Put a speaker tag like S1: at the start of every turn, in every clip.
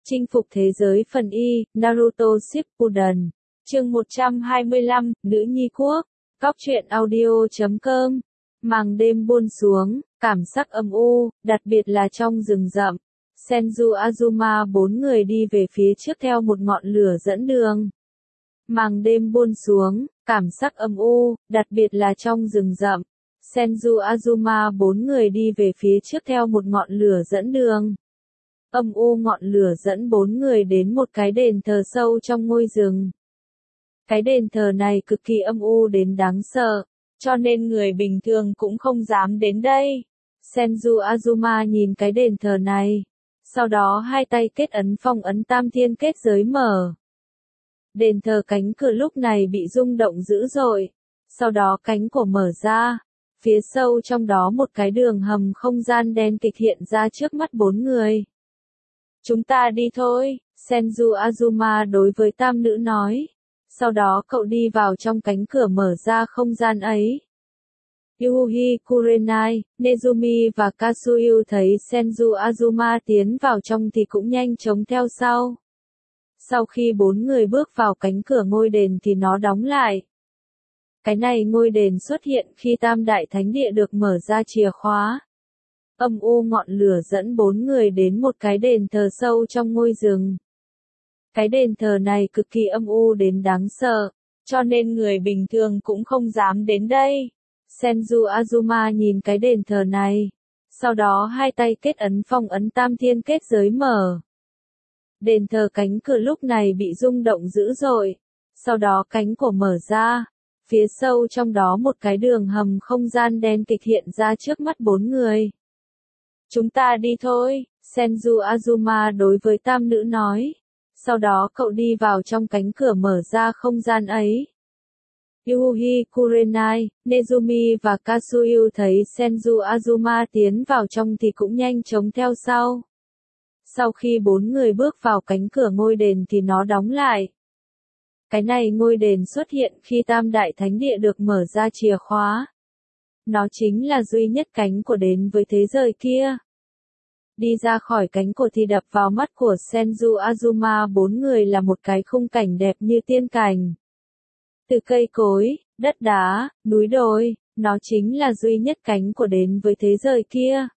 S1: Chinh phục thế giới phần Y, Naruto Shippuden. Chương 125, Nữ nhi quốc. Cóc truyện audio.com. Màn đêm buông xuống, cảm giác âm u, đặc biệt là trong rừng rậm. Senju Azuma bốn người đi về phía trước theo một ngọn lửa dẫn đường. Màn đêm buông xuống, cảm giác âm u, đặc biệt là trong rừng rậm. Senju Azuma bốn người đi về phía trước theo một ngọn lửa dẫn đường. Âm u ngọn lửa dẫn bốn người đến một cái đền thờ sâu trong ngôi rừng. Cái đền thờ này cực kỳ âm u đến đáng sợ, cho nên người bình thường cũng không dám đến đây. Senju Azuma nhìn cái đền thờ này, sau đó hai tay kết ấn phong ấn tam thiên kết giới mở. Đền thờ cánh cửa lúc này bị rung động dữ dội, sau đó cánh cửa mở ra, phía sâu trong đó một cái đường hầm không gian đen kịch hiện ra trước mắt bốn người. Chúng ta đi thôi, Senju Azuma đối với tam nữ nói. Sau đó cậu đi vào trong cánh cửa mở ra không gian ấy. Yuhi Kurenai, Nezumi và Kasuyu thấy Senju Azuma tiến vào trong thì cũng nhanh chóng theo sau. Sau khi bốn người bước vào cánh cửa ngôi đền thì nó đóng lại. Cái này ngôi đền xuất hiện khi Tam Đại Thánh Địa được mở ra chìa khóa. Âm u ngọn lửa dẫn bốn người đến một cái đền thờ sâu trong ngôi rừng. Cái đền thờ này cực kỳ âm u đến đáng sợ, cho nên người bình thường cũng không dám đến đây. Senju Azuma nhìn cái đền thờ này, sau đó hai tay kết ấn phong ấn tam thiên kết giới mở. Đền thờ cánh cửa lúc này bị rung động dữ dội, sau đó cánh cửa mở ra, phía sâu trong đó một cái đường hầm không gian đen kịch hiện ra trước mắt bốn người. Chúng ta đi thôi, Senju Azuma đối với tam nữ nói. Sau đó cậu đi vào trong cánh cửa mở ra không gian ấy. Yuhi Kurenai, Nezumi và Kasuyu thấy Senju Azuma tiến vào trong thì cũng nhanh chóng theo sau. Sau khi bốn người bước vào cánh cửa ngôi đền thì nó đóng lại. Cái này ngôi đền xuất hiện khi Tam Đại Thánh Địa được mở ra chìa khóa. Nó chính là duy nhất cánh cửa đến với thế giới kia. Đi ra khỏi cánh cửa thì đập vào mắt của Senju Azuma bốn người là một cái khung cảnh đẹp như tiên cảnh. Từ cây cối, đất đá, núi đồi, nó chính là duy nhất cánh cửa đến với thế giới kia.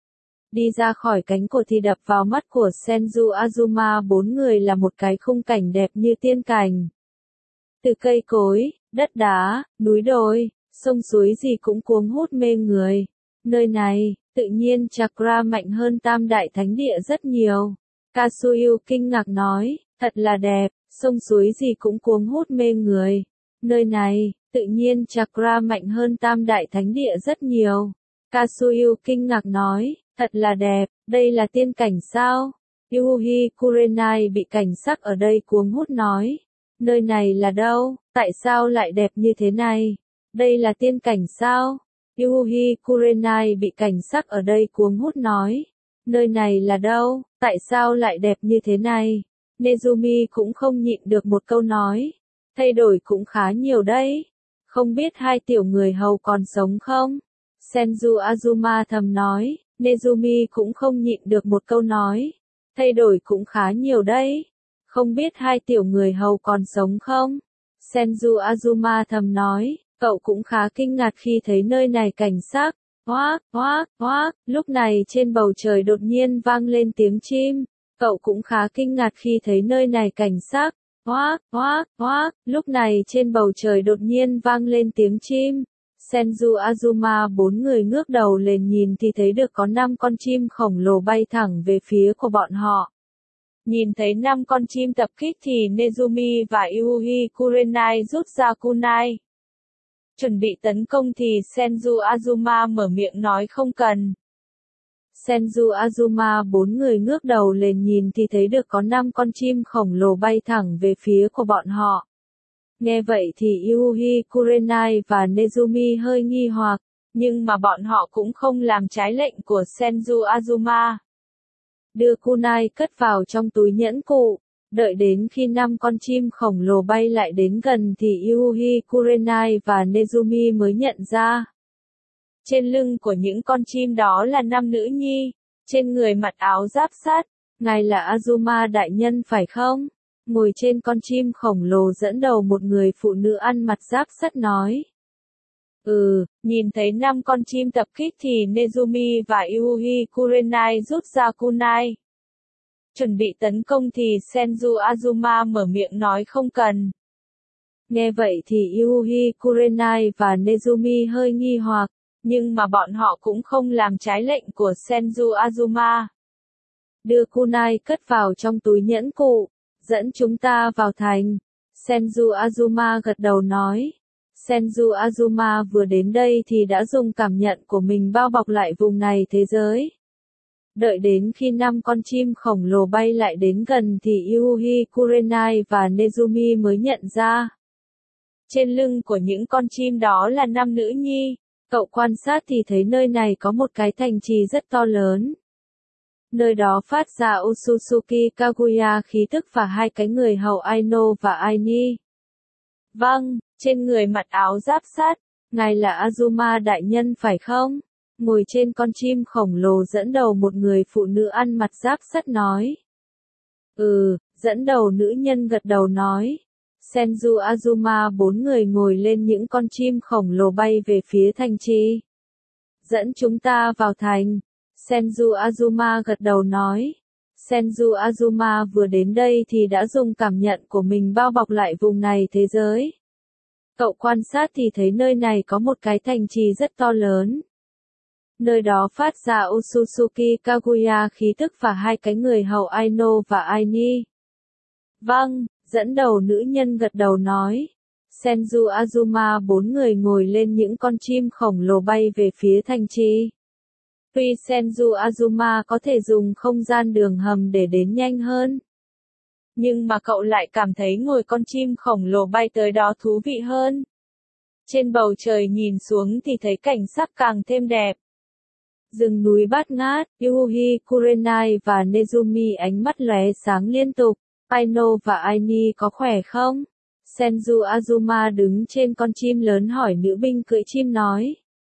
S1: Đi ra khỏi cánh cửa thì đập vào mắt của Senju Azuma bốn người là một cái khung cảnh đẹp như tiên cảnh. Từ cây cối, đất đá, núi đồi, sông suối gì cũng cuốn hút mê người. Nơi này, tự nhiên chakra mạnh hơn Tam Đại Thánh Địa rất nhiều. Kasuyu kinh ngạc nói, thật là đẹp, sông suối gì cũng cuốn hút mê người. Nơi này, tự nhiên chakra mạnh hơn Tam Đại Thánh Địa rất nhiều. Kasuyu kinh ngạc nói, thật là đẹp, đây là tiên cảnh sao? Yuhi Kurenai bị cảnh sắc ở đây cuốn hút nói, nơi này là đâu, tại sao lại đẹp như thế này? Đây là tiên cảnh sao? Yuhi Kurenai bị cảnh sắc ở đây cuống hút nói. Nơi này là đâu, tại sao lại đẹp như thế này? Nezumi cũng không nhịn được một câu nói. Thay đổi cũng khá nhiều đấy. Không biết hai tiểu người hầu còn sống không? Senju Azuma thầm nói. Nezumi cũng không nhịn được một câu nói. Thay đổi cũng khá nhiều đấy. Không biết hai tiểu người hầu còn sống không? Senju Azuma thầm nói. Cậu cũng khá kinh ngạc khi thấy nơi này cảnh sắc. Hoác, hoác, hoác, lúc này trên bầu trời đột nhiên vang lên tiếng chim. Cậu cũng khá kinh ngạc khi thấy nơi này cảnh sắc. Hoác, hoác, hoác, lúc này trên bầu trời đột nhiên vang lên tiếng chim. Senju Azuma bốn người ngước đầu lên nhìn thì thấy được có 5 con chim khổng lồ bay thẳng về phía của bọn họ. Nhìn thấy 5 con chim tập kích thì Nezumi và Yuhi Kurenai rút ra kunai. Chuẩn bị tấn công thì Senju Azuma mở miệng nói không cần. Senju Azuma bốn người ngước đầu lên nhìn thì thấy được có 5 con chim khổng lồ bay thẳng về phía của bọn họ. Nghe vậy thì Yuhi Kurenai và Nezumi hơi nghi hoặc, nhưng mà bọn họ cũng không làm trái lệnh của Senju Azuma. Đưa kunai cất vào trong túi nhẫn cụ. Đợi đến khi 5 con chim khổng lồ bay lại đến gần thì Yuhi Kurenai và Nezumi mới nhận ra. Trên lưng của những con chim đó là 5 nữ nhi, trên người mặc áo giáp sắt, ngài là Azuma đại nhân phải không? Ngồi trên con chim khổng lồ dẫn đầu một người phụ nữ ăn mặc giáp sắt nói. Nhìn thấy 5 con chim tập kích thì Nezumi và Yuhi Kurenai rút ra kunai. Chuẩn bị tấn công thì Senju Azuma mở miệng nói không cần. Nghe vậy thì Yuhi Kurenai và Nezumi hơi nghi hoặc, nhưng mà bọn họ cũng không làm trái lệnh của Senju Azuma. Đưa kunai cất vào trong túi nhẫn cụ, dẫn chúng ta vào thành. Senju Azuma gật đầu nói. Senju Azuma vừa đến đây thì đã dùng cảm nhận của mình bao bọc lại vùng này thế giới. Đợi đến khi 5 con chim khổng lồ bay lại đến gần thì Yuhi Kurenai và Nezumi mới nhận ra. Trên lưng của những con chim đó là 5 nữ nhi. Cậu quan sát thì thấy nơi này có một cái thành trì rất to lớn. Nơi đó phát ra Otsutsuki Kaguya khí tức và 2 cái người hầu Aino và Aini. Vâng, trên người mặc áo giáp sắt, ngài là Azuma đại nhân phải không? Ngồi trên con chim khổng lồ dẫn đầu một người phụ nữ ăn mặc giáp sắt nói. Dẫn đầu nữ nhân gật đầu nói. Senju Azuma 4 người ngồi lên những con chim khổng lồ bay về phía thành trì. Dẫn chúng ta vào thành. Senju Azuma gật đầu nói. Senju Azuma vừa đến đây thì đã dùng cảm nhận của mình bao bọc lại vùng này thế giới. Cậu quan sát thì thấy nơi này có một cái thành trì rất to lớn. Nơi đó phát ra Otsutsuki Kaguya khí tức và 2 cái người hầu Aino và Aini. Vâng, dẫn đầu nữ nhân gật đầu nói. Senju Azuma 4 người ngồi lên những con chim khổng lồ bay về phía thành trì. Tuy Senju Azuma có thể dùng không gian đường hầm để đến nhanh hơn, nhưng mà cậu lại cảm thấy ngồi con chim khổng lồ bay tới đó thú vị hơn. Trên bầu trời nhìn xuống thì thấy cảnh sắc càng thêm đẹp. Rừng núi bát ngát, Yuhi Kurenai và Nezumi ánh mắt lóe sáng liên tục. Aino và Aini có khỏe không? Senju Azuma đứng trên con chim lớn hỏi nữ binh cưỡi chim nói.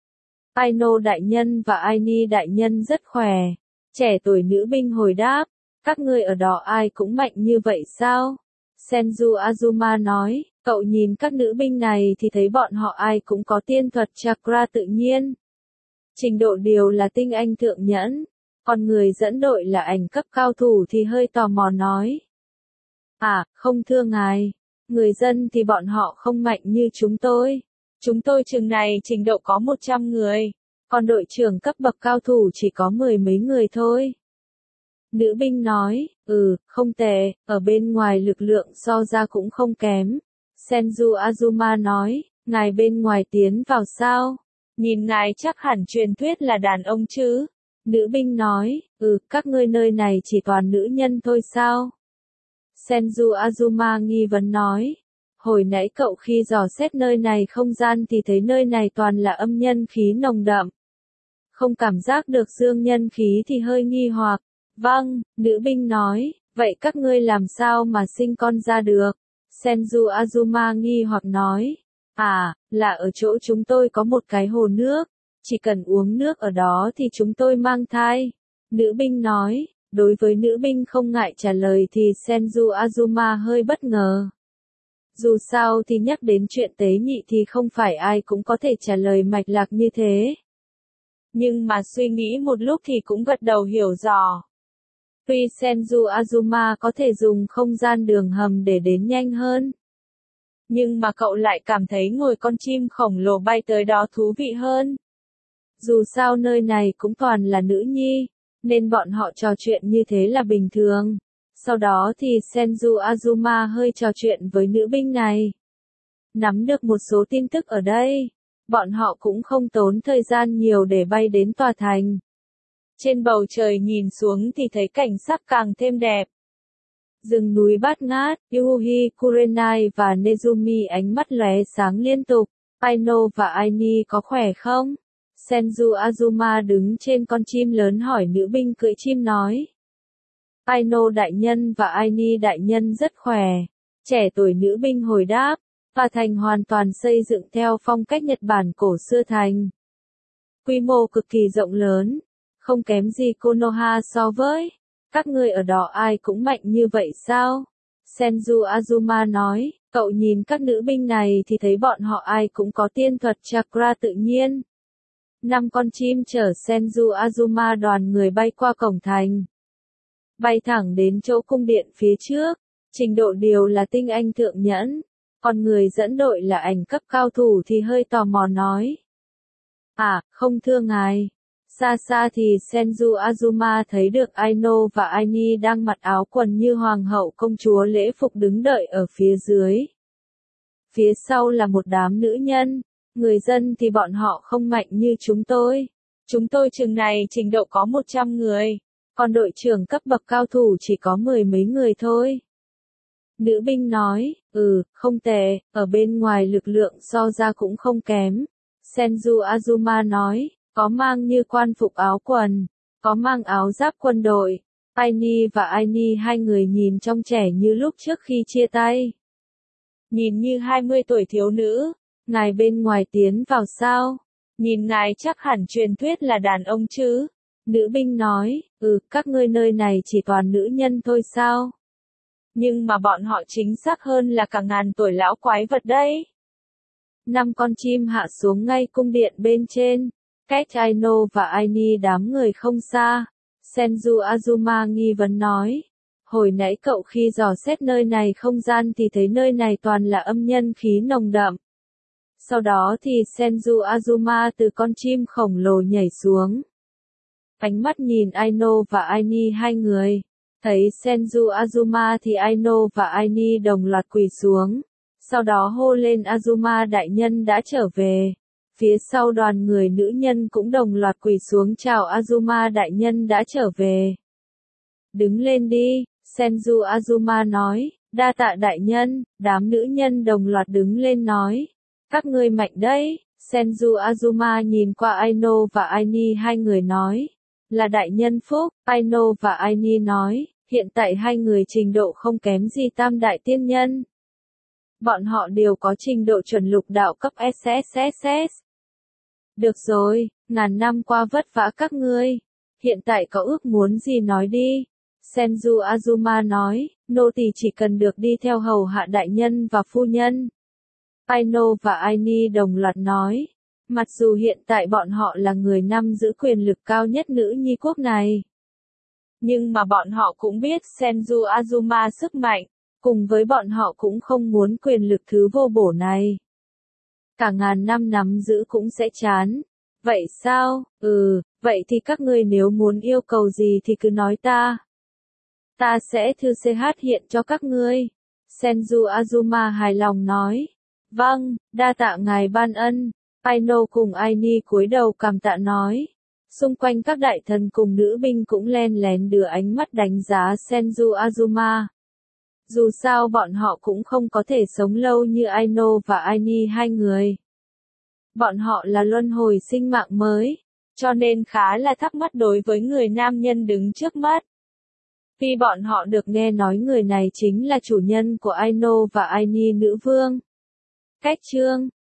S1: Aino đại nhân và Aini đại nhân rất khỏe. Trẻ tuổi nữ binh hồi đáp. Các ngươi ở đó ai cũng mạnh như vậy sao? Senju Azuma nói. Cậu nhìn các nữ binh này thì thấy bọn họ ai cũng có tiên thuật chakra tự nhiên. Trình độ điều là tinh anh thượng nhẫn. Còn người dẫn đội là ảnh cấp cao thủ thì hơi tò mò nói. Không thưa ngài. Người dân thì bọn họ không mạnh như chúng tôi. Chúng tôi chừng này trình độ có 100 người. Còn đội trưởng cấp bậc cao thủ chỉ có 10 mấy người thôi. Nữ binh nói, không tệ, ở bên ngoài lực lượng so ra cũng không kém. Senju Azuma nói, ngài bên ngoài tiến vào sao? Nhìn ngài chắc hẳn truyền thuyết là đàn ông chứ. Nữ binh nói, các ngươi nơi này chỉ toàn nữ nhân thôi sao? Senju Azuma nghi vấn nói. Hồi nãy cậu khi dò xét nơi này không gian thì thấy nơi này toàn là âm nhân khí nồng đậm. Không cảm giác được dương nhân khí thì hơi nghi hoặc. Vâng, nữ binh nói, vậy các ngươi làm sao mà sinh con ra được? Senju Azuma nghi hoặc nói. Là ở chỗ chúng tôi có một cái hồ nước. Chỉ cần uống nước ở đó thì chúng tôi mang thai. Nữ binh nói. Đối với nữ binh không ngại trả lời thì Senju Azuma hơi bất ngờ. Dù sao thì nhắc đến chuyện tế nhị thì không phải ai cũng có thể trả lời mạch lạc như thế. Nhưng mà suy nghĩ một lúc thì cũng gật đầu hiểu rõ. Tuy Senju Azuma có thể dùng không gian đường hầm để đến nhanh hơn, nhưng mà cậu lại cảm thấy ngồi con chim khổng lồ bay tới đó thú vị hơn. Dù sao nơi này cũng toàn là nữ nhi, nên bọn họ trò chuyện như thế là bình thường. Sau đó thì Senju Azuma hơi trò chuyện với nữ binh này. Nắm được một số tin tức ở đây. Bọn họ cũng không tốn thời gian nhiều để bay đến tòa thành. Trên bầu trời nhìn xuống thì thấy cảnh sắc càng thêm đẹp. Rừng núi bát ngát, Yuhi Kurenai và Nezumi ánh mắt lóe sáng liên tục. Aino và Aini có khỏe không? Senju Azuma đứng trên con chim lớn hỏi nữ binh cưỡi chim nói. Aino đại nhân và Aini đại nhân rất khỏe. Trẻ tuổi nữ binh hồi đáp. Tòa thành hoàn toàn xây dựng theo phong cách Nhật Bản cổ xưa thành. Quy mô cực kỳ rộng lớn. Không kém gì Konoha so với Các ngươi ở đó ai cũng mạnh như vậy sao? Senju Azuma nói, cậu nhìn các nữ binh này thì thấy bọn họ ai cũng có tiên thuật chakra tự nhiên. 5 con chim chở Senju Azuma đoàn người bay qua cổng thành. Bay thẳng đến chỗ cung điện phía trước. Trình độ điều là tinh anh thượng nhẫn. Còn người dẫn đội là ảnh cấp cao thủ thì hơi tò mò nói. À, không thưa ngài. Xa xa thì Senju Azuma thấy được Aino và Aini đang mặc áo quần như hoàng hậu công chúa lễ phục đứng đợi ở phía dưới. Phía sau là một đám nữ nhân. Người dân thì bọn họ không mạnh như chúng tôi. Chúng tôi chừng này trình độ có 100 người. Còn đội trưởng cấp bậc cao thủ chỉ có 10 mấy người thôi. Nữ binh nói, không tệ, ở bên ngoài lực lượng so ra cũng không kém. Senju Azuma nói, có mang như quan phục áo quần, có mang áo giáp quân đội. Aini và Aini hai người nhìn trông trẻ như lúc trước khi chia tay. Nhìn như 20 tuổi thiếu nữ, ngài bên ngoài tiến vào sao? Nhìn ngài chắc hẳn truyền thuyết là đàn ông chứ? Nữ binh nói, các ngươi nơi này chỉ toàn nữ nhân thôi sao? Nhưng mà bọn họ chính xác hơn là cả ngàn tuổi lão quái vật đấy. 5 con chim hạ xuống ngay cung điện bên trên. Cách Aino và Aini đám người không xa. Senju Azuma nghi vấn nói. Hồi nãy cậu khi dò xét nơi này không gian thì thấy nơi này toàn là âm nhân khí nồng đậm. Sau đó thì Senju Azuma từ con chim khổng lồ nhảy xuống. Ánh mắt nhìn Aino và Aini hai người. Thấy Senju Azuma thì Aino và Aini đồng loạt quỳ xuống. Sau đó hô lên Azuma đại nhân đã trở về. Phía sau đoàn người nữ nhân cũng đồng loạt quỳ xuống chào Azuma đại nhân đã trở về. Đứng lên đi, Senju Azuma nói, đa tạ đại nhân, đám nữ nhân đồng loạt đứng lên nói. Các ngươi mạnh đấy, Senju Azuma nhìn qua Aino và Aini hai người nói. Là đại nhân phúc, Aino và Aini nói, hiện tại hai người trình độ không kém gì tam đại tiên nhân. Bọn họ đều có trình độ chuẩn lục đạo cấp SSSS. Được rồi, ngàn năm qua vất vả các ngươi. Hiện tại có ước muốn gì nói đi. Senju Azuma nói, nô tỳ chỉ cần được đi theo hầu hạ đại nhân và phu nhân. Aino và Aini đồng loạt nói. Mặc dù hiện tại bọn họ là người nắm giữ quyền lực cao nhất nữ nhi quốc này. Nhưng mà bọn họ cũng biết Senju Azuma sức mạnh, cùng với bọn họ cũng không muốn quyền lực thứ vô bổ này. Cả ngàn năm nắm giữ cũng sẽ chán. Vậy sao? Vậy thì các ngươi nếu muốn yêu cầu gì thì cứ nói ta. Ta sẽ thư CH hiện cho các ngươi. Senju Azuma hài lòng nói. Vâng, đa tạ ngài ban ân. Aino cùng Aini cúi đầu cảm tạ nói. Xung quanh các đại thần cùng nữ binh cũng len lén đưa ánh mắt đánh giá Senju Azuma. Dù sao bọn họ cũng không có thể sống lâu như Aino và Aini hai người. Bọn họ là luân hồi sinh mạng mới, cho nên khá là thắc mắc đối với người nam nhân đứng trước mắt. Vì bọn họ được nghe nói người này chính là chủ nhân của Aino và Aini nữ vương. Cách chương